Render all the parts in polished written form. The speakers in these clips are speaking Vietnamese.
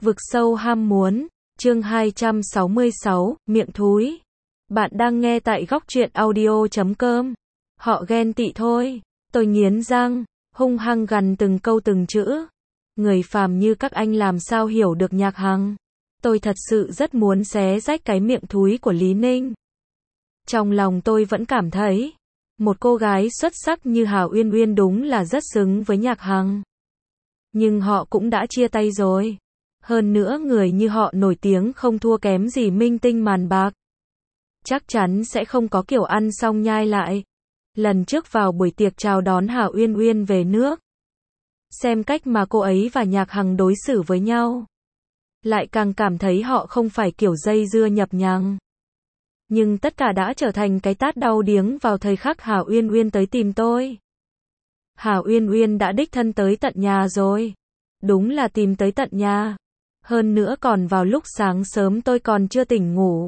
Vực sâu ham muốn, chương 266, miệng thúi. Bạn đang nghe tại góc truyện audio.com. Họ ghen tị thôi. Tôi nghiến răng, hung hăng gằn từng câu từng chữ. Người phàm như các anh làm sao hiểu được Nhạc Hằng. Tôi thật sự rất muốn xé rách cái miệng thúi của Lý Ninh. Trong lòng tôi vẫn cảm thấy, một cô gái xuất sắc như Hào Uyên Uyên đúng là rất xứng với Nhạc Hằng. Nhưng họ cũng đã chia tay rồi. Hơn nữa người như họ nổi tiếng không thua kém gì minh tinh màn bạc. Chắc chắn sẽ không có kiểu ăn xong nhai lại. Lần trước vào buổi tiệc chào đón Hào Uyên Uyên về nước, xem cách mà cô ấy và Nhạc Hằng đối xử với nhau, lại càng cảm thấy họ không phải kiểu dây dưa nhập nhằng. Nhưng tất cả đã trở thành cái tát đau điếng vào thời khắc Hào Uyên Uyên tới tìm tôi. Hào Uyên Uyên đã đích thân tới tận nhà rồi. Đúng là tìm tới tận nhà. Hơn nữa còn vào lúc sáng sớm tôi còn chưa tỉnh ngủ.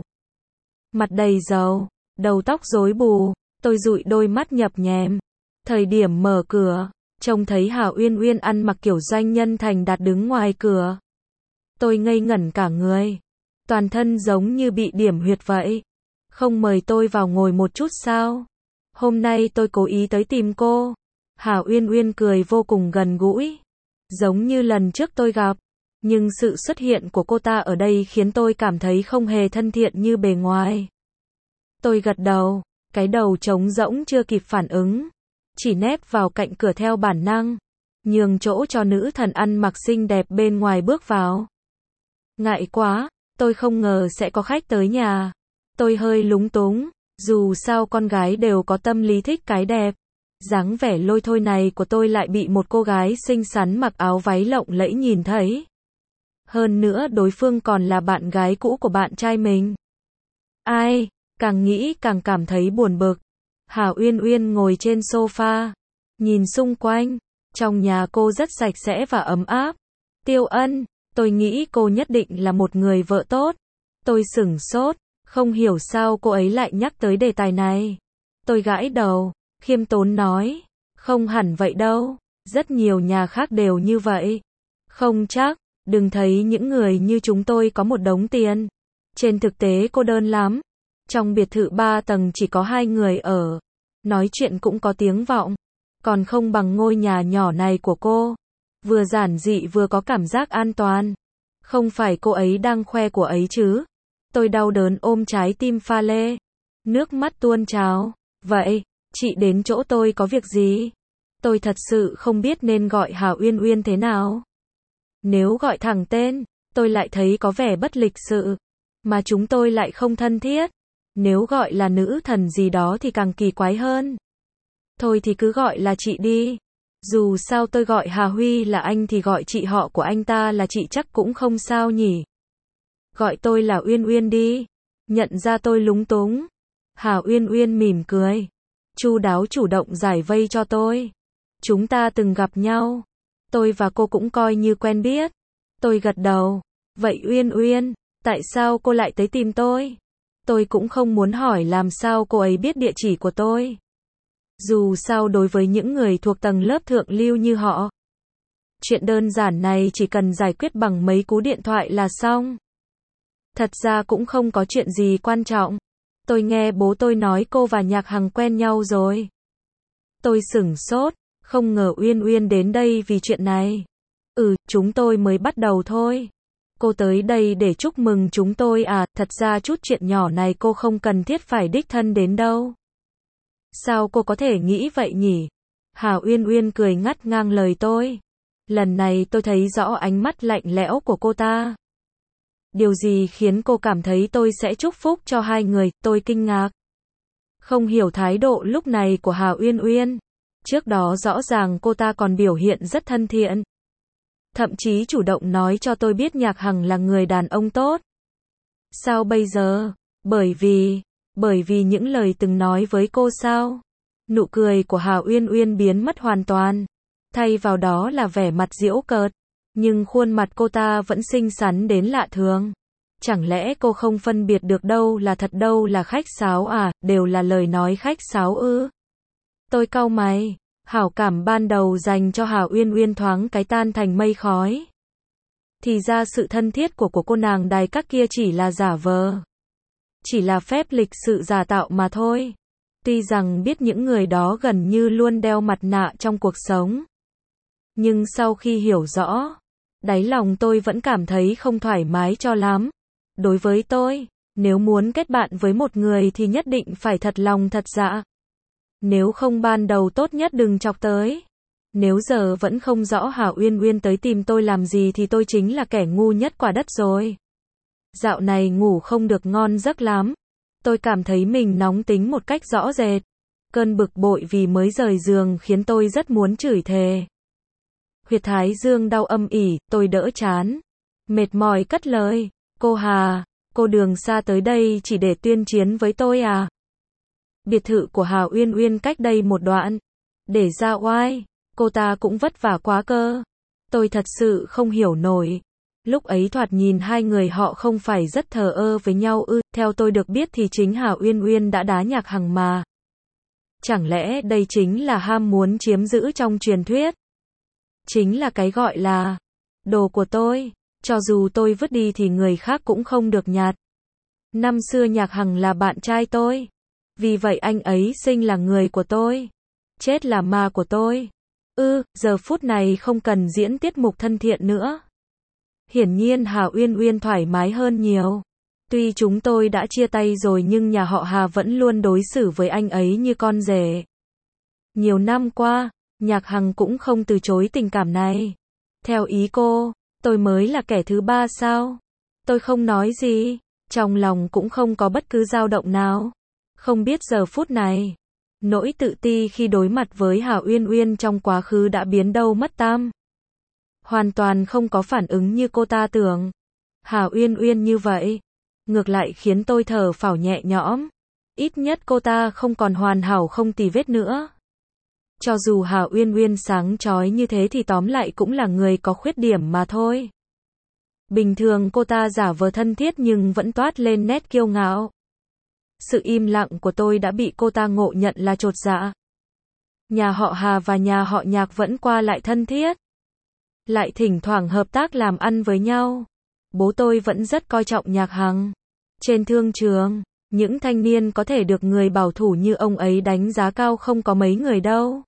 Mặt đầy dầu, đầu tóc rối bù, tôi dụi đôi mắt nhập nhèm. Thời điểm mở cửa, trông thấy Hào Uyên Uyên ăn mặc kiểu doanh nhân thành đạt đứng ngoài cửa. Tôi ngây ngẩn cả người. Toàn thân giống như bị điểm huyệt vậy. Không mời tôi vào ngồi một chút sao? Hôm nay tôi cố ý tới tìm cô. Hào Uyên Uyên cười vô cùng gần gũi. Giống như lần trước tôi gặp. Nhưng sự xuất hiện của cô ta ở đây khiến tôi cảm thấy không hề thân thiện như bề ngoài. Tôi gật đầu, cái đầu trống rỗng chưa kịp phản ứng. Chỉ nép vào cạnh cửa theo bản năng. Nhường chỗ cho nữ thần ăn mặc xinh đẹp bên ngoài bước vào. Ngại quá, tôi không ngờ sẽ có khách tới nhà. Tôi hơi lúng túng, dù sao con gái đều có tâm lý thích cái đẹp. Dáng vẻ lôi thôi này của tôi lại bị một cô gái xinh xắn mặc áo váy lộng lẫy nhìn thấy. Hơn nữa đối phương còn là bạn gái cũ của bạn trai mình. Ai, càng nghĩ càng cảm thấy buồn bực. Hào Uyên Uyên ngồi trên sofa, nhìn xung quanh, trong nhà cô rất sạch sẽ và ấm áp. Tiêu Ân, tôi nghĩ cô nhất định là một người vợ tốt. Tôi sửng sốt, không hiểu sao cô ấy lại nhắc tới đề tài này. Tôi gãi đầu, khiêm tốn nói, không hẳn vậy đâu, rất nhiều nhà khác đều như vậy. Không chắc, đừng thấy những người như chúng tôi có một đống tiền. Trên thực tế cô đơn lắm. Trong biệt thự 3 tầng chỉ có 2 người ở. Nói chuyện cũng có tiếng vọng. Còn không bằng ngôi nhà nhỏ này của cô. Vừa giản dị vừa có cảm giác an toàn. Không phải cô ấy đang khoe của ấy chứ. Tôi đau đớn ôm trái tim pha lê. Nước mắt tuôn trào. Vậy, chị đến chỗ tôi có việc gì? Tôi thật sự không biết nên gọi Hào Uyên Uyên thế nào. Nếu gọi thẳng tên, tôi lại thấy có vẻ bất lịch sự. Mà chúng tôi lại không thân thiết. Nếu gọi là nữ thần gì đó thì càng kỳ quái hơn. Thôi thì cứ gọi là chị đi. Dù sao tôi gọi Hà Huy là anh thì gọi chị họ của anh ta là chị chắc cũng không sao nhỉ. Gọi tôi là Uyên Uyên đi. Nhận ra tôi lúng túng. Hà Uyên Uyên mỉm cười. Chu đáo chủ động giải vây cho tôi. Chúng ta từng gặp nhau. Tôi và cô cũng coi như quen biết. Tôi gật đầu. Vậy Uyên Uyên, tại sao cô lại tới tìm tôi? Tôi cũng không muốn hỏi làm sao cô ấy biết địa chỉ của tôi. Dù sao đối với những người thuộc tầng lớp thượng lưu như họ, chuyện đơn giản này chỉ cần giải quyết bằng mấy cú điện thoại là xong. Thật ra cũng không có chuyện gì quan trọng. Tôi nghe bố tôi nói cô và Nhạc Hằng quen nhau rồi. Tôi sửng sốt, không ngờ Uyên Uyên đến đây vì chuyện này. Chúng tôi mới bắt đầu thôi. Cô tới đây để chúc mừng chúng tôi à, thật ra chút chuyện nhỏ này cô không cần thiết phải đích thân đến đâu. Sao cô có thể nghĩ vậy nhỉ? Hào Uyên Uyên cười ngắt ngang lời tôi. Lần này tôi thấy rõ ánh mắt lạnh lẽo của cô ta. Điều gì khiến cô cảm thấy tôi sẽ chúc phúc cho hai người? Tôi kinh ngạc. Không hiểu thái độ lúc này của Hào Uyên Uyên. Trước đó rõ ràng cô ta còn biểu hiện rất thân thiện. Thậm chí chủ động nói cho tôi biết Nhạc Hằng là người đàn ông tốt. Sao bây giờ? Bởi vì những lời từng nói với cô sao? Nụ cười của Hào Uyên Uyên biến mất hoàn toàn. Thay vào đó là vẻ mặt giễu cợt. Nhưng khuôn mặt cô ta vẫn xinh xắn đến lạ thường. Chẳng lẽ cô không phân biệt được đâu là thật đâu là khách sáo à, đều là lời nói khách sáo ư? Tôi cau mày. Hảo cảm ban đầu dành cho Hào Uyên Uyên thoáng cái tan thành mây khói. Thì ra sự thân thiết của cô nàng đài các kia chỉ là giả vờ. Chỉ là phép lịch sự giả tạo mà thôi. Tuy rằng biết những người đó gần như luôn đeo mặt nạ trong cuộc sống. Nhưng sau khi hiểu rõ, đáy lòng tôi vẫn cảm thấy không thoải mái cho lắm. Đối với tôi, nếu muốn kết bạn với một người thì nhất định phải thật lòng thật dạ. Nếu không ban đầu tốt nhất đừng chọc tới. Nếu giờ vẫn không rõ Hà Uyên Uyên tới tìm tôi làm gì thì tôi chính là kẻ ngu nhất quả đất rồi. Dạo này ngủ không được ngon giấc lắm. Tôi cảm thấy mình nóng tính một cách rõ rệt. Cơn bực bội vì mới rời giường khiến tôi rất muốn chửi thề. Huyệt thái dương đau âm ỉ, tôi đỡ chán. Mệt mỏi cất lời. Cô Hà, cô đường xa tới đây chỉ để tuyên chiến với tôi à? Biệt thự của Hà Uyên Uyên cách đây một đoạn. Để ra oai, cô ta cũng vất vả quá cơ. Tôi thật sự không hiểu nổi. Lúc ấy thoạt nhìn hai người họ không phải rất thờ ơ với nhau ư? Theo tôi được biết thì chính Hà Uyên Uyên đã đá Nhạc Hằng mà. Chẳng lẽ đây chính là ham muốn chiếm giữ trong truyền thuyết? Chính là cái gọi là đồ của tôi. Cho dù tôi vứt đi thì người khác cũng không được nhặt. Năm xưa Nhạc Hằng là bạn trai tôi. Vì vậy anh ấy sinh là người của tôi. Chết là ma của tôi. Giờ phút này không cần diễn tiết mục thân thiện nữa. Hiển nhiên Hà Uyên Uyên thoải mái hơn nhiều. Tuy chúng tôi đã chia tay rồi nhưng nhà họ Hà vẫn luôn đối xử với anh ấy như con rể. Nhiều năm qua, Nhạc Hằng cũng không từ chối tình cảm này. Theo ý cô, tôi mới là kẻ thứ ba sao? Tôi không nói gì, trong lòng cũng không có bất cứ dao động nào. Không biết giờ phút này, nỗi tự ti khi đối mặt với Hà Uyên Uyên trong quá khứ đã biến đâu mất tăm. Hoàn toàn không có phản ứng như cô ta tưởng. Hà Uyên Uyên như vậy, ngược lại khiến tôi thở phào nhẹ nhõm. Ít nhất cô ta không còn hoàn hảo không tì vết nữa. Cho dù Hà Uyên Uyên sáng chói như thế thì tóm lại cũng là người có khuyết điểm mà thôi. Bình thường cô ta giả vờ thân thiết nhưng vẫn toát lên nét kiêu ngạo. Sự im lặng của tôi đã bị cô ta ngộ nhận là chột dạ. Nhà họ Hà và nhà họ Nhạc vẫn qua lại thân thiết. Lại thỉnh thoảng hợp tác làm ăn với nhau. Bố tôi vẫn rất coi trọng Nhạc Hằng. Trên thương trường, những thanh niên có thể được người bảo thủ như ông ấy đánh giá cao không có mấy người đâu.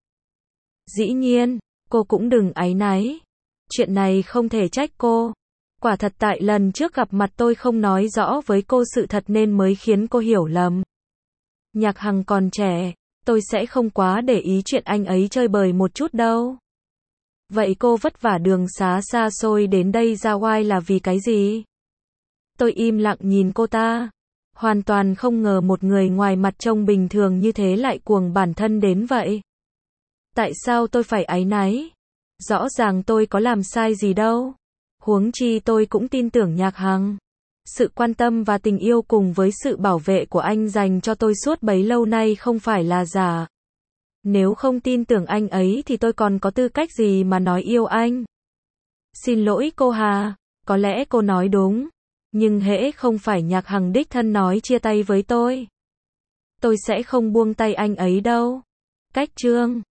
Dĩ nhiên, cô cũng đừng áy náy. Chuyện này không thể trách cô. Quả thật tại lần trước gặp mặt tôi không nói rõ với cô sự thật nên mới khiến cô hiểu lầm. Nhạc Hằng còn trẻ, tôi sẽ không quá để ý chuyện anh ấy chơi bời một chút đâu. Vậy cô vất vả đường xá xa xôi đến đây ra oai là vì cái gì? Tôi im lặng nhìn cô ta. Hoàn toàn không ngờ một người ngoài mặt trông bình thường như thế lại cuồng bản thân đến vậy. Tại sao tôi phải áy náy? Rõ ràng tôi có làm sai gì đâu. Huống chi tôi cũng tin tưởng Nhạc Hằng. Sự quan tâm và tình yêu cùng với sự bảo vệ của anh dành cho tôi suốt bấy lâu nay không phải là giả. Nếu không tin tưởng anh ấy thì tôi còn có tư cách gì mà nói yêu anh? Xin lỗi cô Hà, có lẽ cô nói đúng. Nhưng hễ không phải Nhạc Hằng đích thân nói chia tay với tôi sẽ không buông tay anh ấy đâu. Cách chương